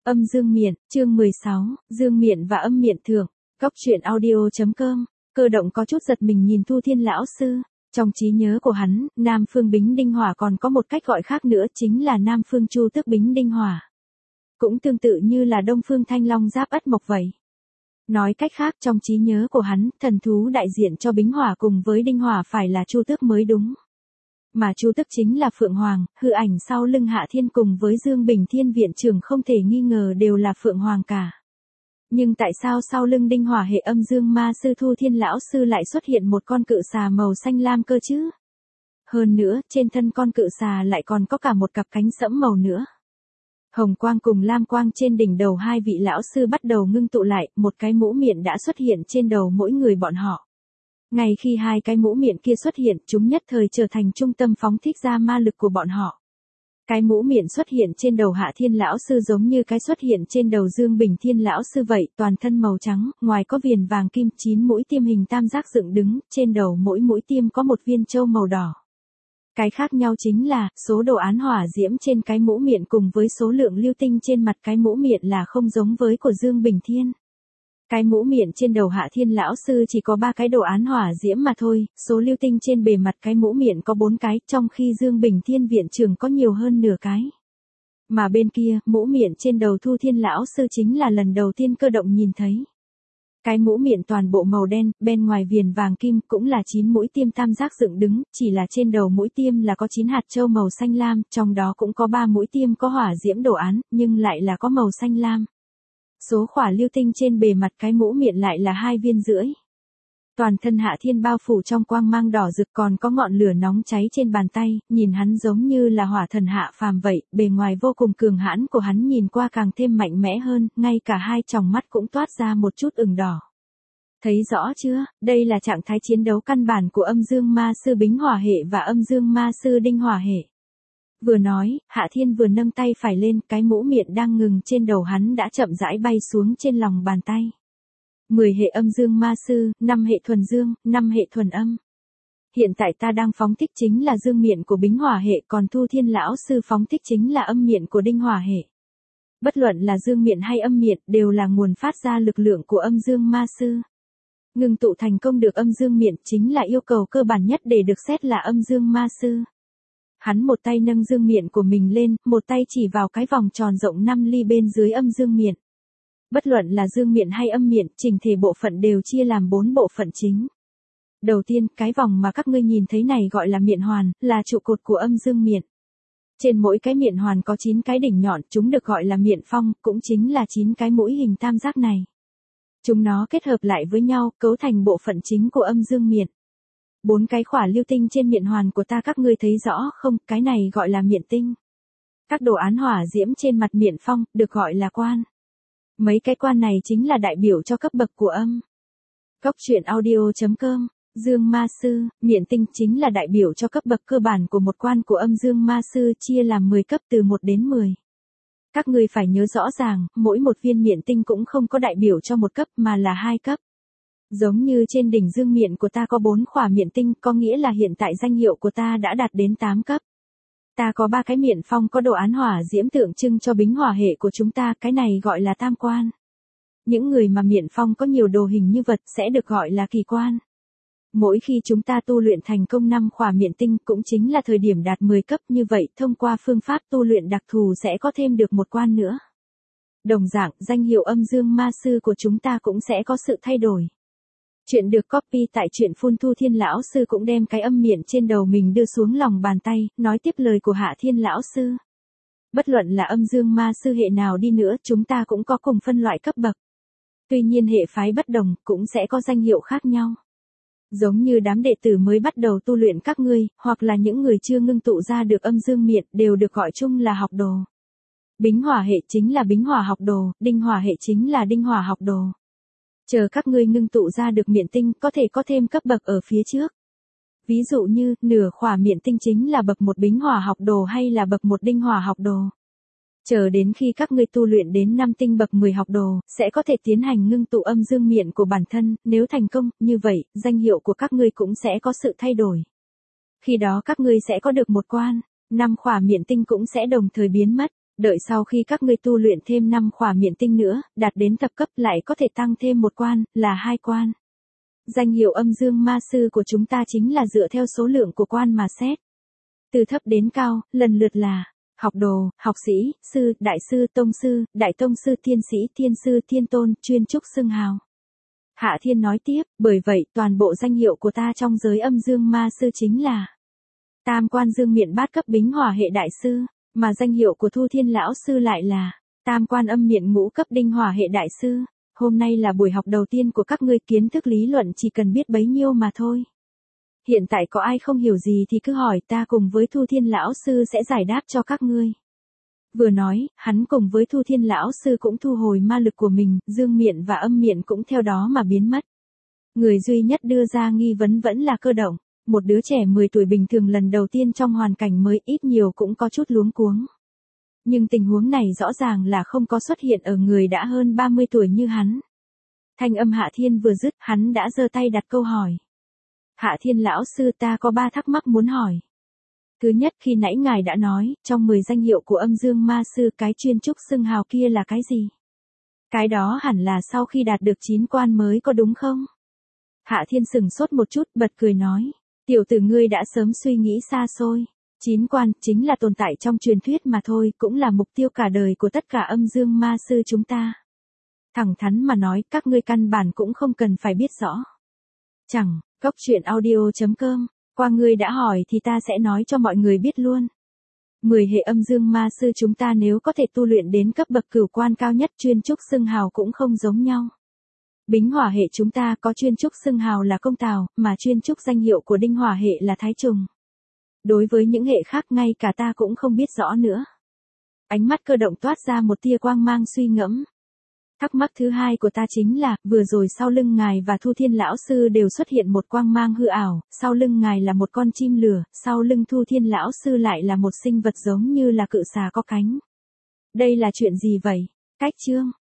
Âm dương miện, chương 16, dương miện và âm miện thượng. Góc truyện audio.com. Cơ động có chút giật mình nhìn Thu Thiên lão sư. Trong trí nhớ của hắn, Nam Phương Bính Đinh Hỏa còn có một cách gọi khác nữa chính là Nam Phương Chu Tước Bính Đinh Hỏa. Cũng tương tự như là Đông Phương Thanh Long Giáp Ất Mộc vậy. Nói cách khác, trong trí nhớ của hắn, thần thú đại diện cho Bính Hỏa cùng với Đinh Hỏa phải là Chu Tước mới đúng. Mà Chu Tước chính là Phượng Hoàng, hư ảnh sau lưng Hạ Thiên cùng với Dương Bình Thiên viện trưởng không thể nghi ngờ đều là Phượng Hoàng cả. Nhưng tại sao sau lưng Đinh Hỏa hệ âm dương ma sư Thu Thiên lão sư lại xuất hiện một con cự xà màu xanh lam cơ chứ? Hơn nữa, trên thân con cự xà lại còn có cả một cặp cánh sẫm màu nữa. Hồng quang cùng lam quang trên đỉnh đầu hai vị lão sư bắt đầu ngưng tụ lại, một cái mũ miệng đã xuất hiện trên đầu mỗi người bọn họ. Ngay khi hai cái mũ miệng kia xuất hiện, chúng nhất thời trở thành trung tâm phóng thích ra ma lực của bọn họ. Cái mũ miệng xuất hiện trên đầu Hạ Thiên lão sư giống như cái xuất hiện trên đầu Dương Bình Thiên lão sư vậy, toàn thân màu trắng, ngoài có viền vàng kim, 9 mũi tiêm hình tam giác dựng đứng, trên đầu mỗi mũi tiêm có một viên châu màu đỏ. Cái khác nhau chính là, số đồ án hỏa diễm trên cái mũ miệng cùng với số lượng lưu tinh trên mặt cái mũ miệng là không giống với của Dương Bình Thiên. Cái mũ miệng trên đầu Hạ Thiên lão sư chỉ có 3 cái đồ án hỏa diễm mà thôi, số lưu tinh trên bề mặt cái mũ miệng có 4 cái, trong khi Dương Bình Thiên viện trưởng có nhiều hơn nửa cái. Mà bên kia, mũ miệng trên đầu Thu Thiên lão sư chính là lần đầu tiên Cơ Động nhìn thấy. Cái mũ miệng toàn bộ màu đen, bên ngoài viền vàng kim cũng là 9 mũi tiêm tam giác dựng đứng, chỉ là trên đầu mũi tiêm là có 9 hạt châu màu xanh lam, trong đó cũng có 3 mũi tiêm có hỏa diễm đồ án, nhưng lại là có màu xanh lam. Số khỏa lưu tinh trên bề mặt cái mũ miệng lại là 2 viên rưỡi. Toàn thân Hạ Thiên bao phủ trong quang mang đỏ rực, còn có ngọn lửa nóng cháy trên bàn tay, nhìn hắn giống như là hỏa thần hạ phàm vậy, bề ngoài vô cùng cường hãn của hắn nhìn qua càng thêm mạnh mẽ hơn, ngay cả hai tròng mắt cũng toát ra một chút ửng đỏ. Thấy rõ chưa, đây là trạng thái chiến đấu căn bản của âm dương ma sư Bính Hỏa hệ và âm dương ma sư Đinh Hỏa hệ. Vừa nói, Hạ Thiên vừa nâng tay phải lên, cái mũ miệng đang ngừng trên đầu hắn đã chậm rãi bay xuống trên lòng bàn tay. 10 hệ âm dương ma sư, 5 hệ thuần dương, 5 hệ thuần âm. Hiện tại ta đang phóng thích chính là dương miệng của Bính Hỏa hệ, còn Thu Thiên lão sư phóng thích chính là âm miệng của Đinh Hỏa hệ. Bất luận là dương miệng hay âm miệng đều là nguồn phát ra lực lượng của âm dương ma sư. Ngưng tụ thành công được âm dương miệng chính là yêu cầu cơ bản nhất để được xét là âm dương ma sư. Hắn một tay nâng dương miện của mình lên, một tay chỉ vào cái vòng tròn rộng 5 ly bên dưới âm dương miện. Bất luận là dương miện hay âm miện, chỉnh thể bộ phận đều chia làm 4 bộ phận chính. Đầu tiên, cái vòng mà các ngươi nhìn thấy này gọi là miện hoàn, là trụ cột của âm dương miện. Trên mỗi cái miện hoàn có 9 cái đỉnh nhọn, chúng được gọi là miện phong, cũng chính là 9 cái mũi hình tam giác này. Chúng nó kết hợp lại với nhau, cấu thành bộ phận chính của âm dương miện. 4 cái khỏa lưu tinh trên miện hoàn của ta các ngươi thấy rõ không, cái này gọi là miện tinh. Các đồ án hỏa diễm trên mặt miện phong, được gọi là quan. Mấy cái quan này chính là đại biểu cho cấp bậc của âm. Góc truyện audio.com, dương ma sư, miện tinh chính là đại biểu cho cấp bậc cơ bản của một quan của âm dương ma sư chia làm 10 cấp từ 1 đến 10. Các ngươi phải nhớ rõ ràng, mỗi một viên miện tinh cũng không có đại biểu cho một cấp mà là 2 cấp. Giống như trên đỉnh dương miện của ta có 4 khỏa miện tinh, có nghĩa là hiện tại danh hiệu của ta đã đạt đến 8 cấp. Ta có 3 cái miện phong có đồ án hỏa diễm tượng trưng cho Bính Hỏa hệ của chúng ta, cái này gọi là tam quan. Những người mà miện phong có nhiều đồ hình như vật sẽ được gọi là kỳ quan. Mỗi khi chúng ta tu luyện thành công 5 khỏa miện tinh cũng chính là thời điểm đạt 10 cấp, như vậy thông qua phương pháp tu luyện đặc thù sẽ có thêm được một quan nữa. Đồng dạng, danh hiệu âm dương ma sư của chúng ta cũng sẽ có sự thay đổi. Chuyện được copy tại truyện phun. Thu Thiên lão sư cũng đem cái âm miệng trên đầu mình đưa xuống lòng bàn tay, nói tiếp lời của Hạ Thiên lão sư. Bất luận là âm dương ma sư hệ nào đi nữa, chúng ta cũng có cùng phân loại cấp bậc. Tuy nhiên hệ phái bất đồng, cũng sẽ có danh hiệu khác nhau. Giống như đám đệ tử mới bắt đầu tu luyện các ngươi, hoặc là những người chưa ngưng tụ ra được âm dương miện, đều được gọi chung là học đồ. Bính Hỏa hệ chính là Bính Hỏa học đồ, Đinh Hỏa hệ chính là Đinh Hỏa học đồ. Chờ các ngươi ngưng tụ ra được miện tinh, có thể có thêm cấp bậc ở phía trước. Ví dụ như, nửa khỏa miện tinh chính là bậc 1 Bính Hỏa học đồ hay là bậc 1 Đinh Hỏa học đồ. Chờ đến khi các ngươi tu luyện đến 5 tinh bậc 10 học đồ, sẽ có thể tiến hành ngưng tụ âm dương miện của bản thân, nếu thành công, như vậy, danh hiệu của các ngươi cũng sẽ có sự thay đổi. Khi đó các ngươi sẽ có được một quan, 5 khỏa miện tinh cũng sẽ đồng thời biến mất. Đợi sau khi các ngươi tu luyện thêm 5 khỏa miện tinh nữa, đạt đến thập cấp lại có thể tăng thêm một quan, là 2 quan. Danh hiệu âm dương ma sư của chúng ta chính là dựa theo số lượng của quan mà xét. Từ thấp đến cao, lần lượt là học đồ, học sĩ, sư, đại sư, tông sư, thiên sĩ, thiên sư, thiên tôn, chuyên trúc xưng hào. Hạ Thiên nói tiếp, bởi vậy toàn bộ danh hiệu của ta trong giới âm dương ma sư chính là Tam quan dương miện bát cấp bính hỏa hệ đại sư, mà danh hiệu của Thu Thiên lão sư lại là Tam quan âm miện ngũ cấp đinh hỏa hệ đại sư. Hôm nay là buổi học đầu tiên của các ngươi, kiến thức lý luận chỉ cần biết bấy nhiêu mà thôi. Hiện tại có ai không hiểu gì thì cứ hỏi, ta cùng với Thu Thiên lão sư sẽ giải đáp cho các ngươi. Vừa nói, hắn cùng với Thu Thiên lão sư cũng thu hồi ma lực của mình, dương miện và âm miện cũng theo đó mà biến mất. Người duy nhất đưa ra nghi vấn vẫn là Cơ Động, một đứa trẻ 10 tuổi bình thường lần đầu tiên trong hoàn cảnh mới, ít nhiều cũng có chút luống cuống. Nhưng tình huống này rõ ràng là không có xuất hiện ở người đã hơn 30 tuổi như hắn. Thanh âm Hạ Thiên vừa dứt, hắn đã giơ tay đặt câu hỏi. Hạ Thiên lão sư, ta có 3 thắc mắc muốn hỏi. Thứ nhất, khi nãy ngài đã nói, trong 10 danh hiệu của âm dương ma sư, cái chuyên trúc xưng hào kia là cái gì? Cái đó hẳn là sau khi đạt được 9 quan mới có đúng không? Hạ Thiên sừng sốt một chút, bật cười nói. Tiểu tử ngươi đã sớm suy nghĩ xa xôi. 9 quan chính là tồn tại trong truyền thuyết mà thôi, cũng là mục tiêu cả đời của tất cả âm dương ma sư chúng ta. Thẳng thắn mà nói, các ngươi căn bản cũng không cần phải biết rõ. Chẳng, goctruyện.audio.com, qua ngươi đã hỏi thì ta sẽ nói cho mọi người biết luôn. 10 hệ âm dương ma sư chúng ta nếu có thể tu luyện đến cấp bậc cửu quan cao nhất, chuyên trúc xưng hào cũng không giống nhau. Bính hỏa hệ chúng ta có chuyên trúc xưng hào là Công Tào, mà chuyên trúc danh hiệu của đinh hỏa hệ là Thái Trùng. Đối với những hệ khác ngay cả ta cũng không biết rõ nữa. Ánh mắt Cơ Động toát ra một tia quang mang suy ngẫm. Thắc mắc thứ hai của ta chính là, vừa rồi sau lưng ngài và Thu Thiên lão sư đều xuất hiện một quang mang hư ảo, sau lưng ngài là một con chim lửa, sau lưng Thu Thiên lão sư lại là một sinh vật giống như là cự xà có cánh. Đây là chuyện gì vậy? Cách chương